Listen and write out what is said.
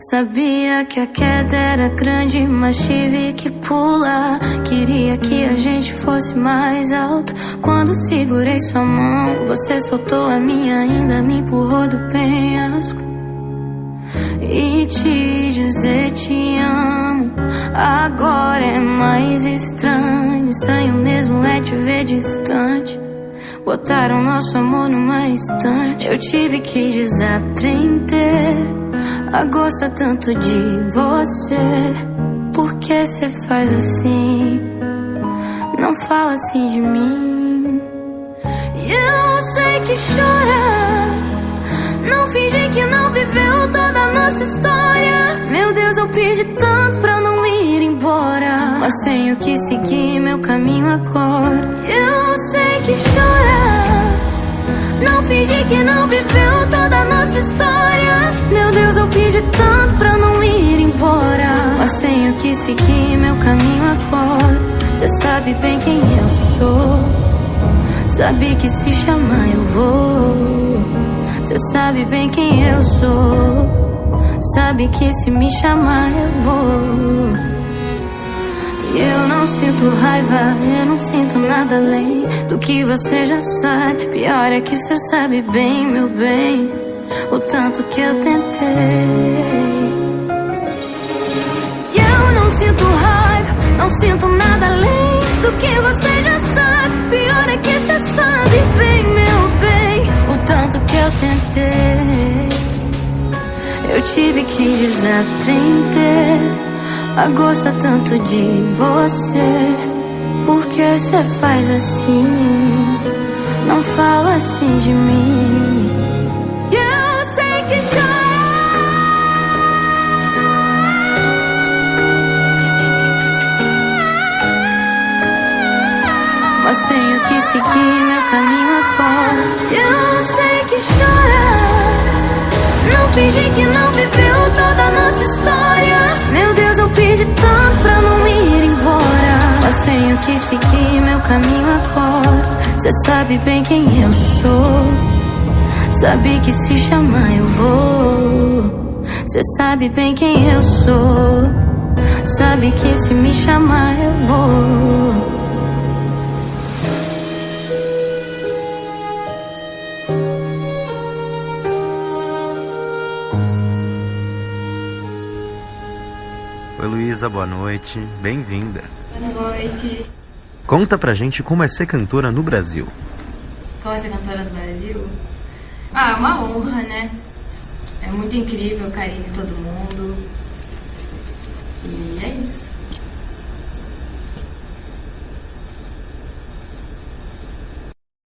Sabia que a queda era grande, mas tive que pular. Queria que a gente fosse mais alto. Quando segurei sua mão, você soltou a minha, ainda me empurrou do penhasco. E te dizer te amo agora é mais estranho. Estranho mesmo é te ver distante. Botaram nosso amor numa estante. Eu tive que desaprender a gostar tanto de você. Por que cê faz assim? Não fala assim de mim. E eu sei que chora. Não finge que não viveu toda a nossa história. Meu Deus, eu pedi tanto pra não ir embora, mas tenho que seguir meu caminho agora. Eu sei que chora. Não finge que não viveu toda a nossa história. Meu Deus, eu pedi tanto pra não ir embora, mas tenho que seguir meu caminho agora. Cê sabe bem quem eu sou. Sabe que se chamar eu vou. Cê sabe bem quem eu sou. Sabe que se me chamar eu vou. E eu não sinto raiva, eu não sinto nada além do que você já sabe. Pior é que cê sabe bem, meu bem, o tanto que eu tentei. E eu não sinto raiva, não sinto nada além do que você já sabe. Pior é que cê sabe bem, meu bem, o tanto que eu tentei. Eu tive que desaprender a gostar tanto de você. Por que cê faz assim? Não fala assim de mim. Eu sei que chora, mas tenho que seguir meu caminho agora. Eu sei que chora. Não finge que não viveu toda a nossa história. Meu Deus, eu pedi tanto pra não ir embora, mas tenho que seguir meu caminho agora. Cê sabe bem quem eu sou. Sabe que se chamar eu vou. Cê sabe bem quem eu sou. Sabe que se me chamar eu vou. Oi, Luísa, boa noite, bem-vinda. Boa noite. Conta pra gente como é ser cantora no Brasil. Como é ser cantora no Brasil? Ah, uma honra, né? É muito incrível o carinho de todo mundo. E é isso.